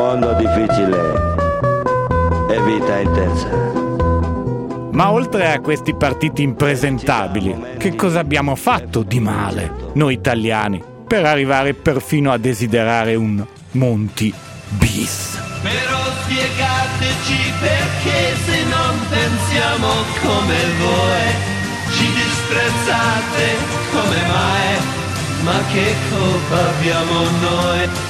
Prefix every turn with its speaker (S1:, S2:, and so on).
S1: mondo difficile e vita intensa.
S2: Ma oltre a questi partiti impresentabili, che cosa abbiamo fatto di male, noi italiani, per arrivare perfino a desiderare un Monti bis?
S3: Però spiegateci perché se non pensiamo come voi, ci disprezzate come mai, ma che colpa abbiamo noi?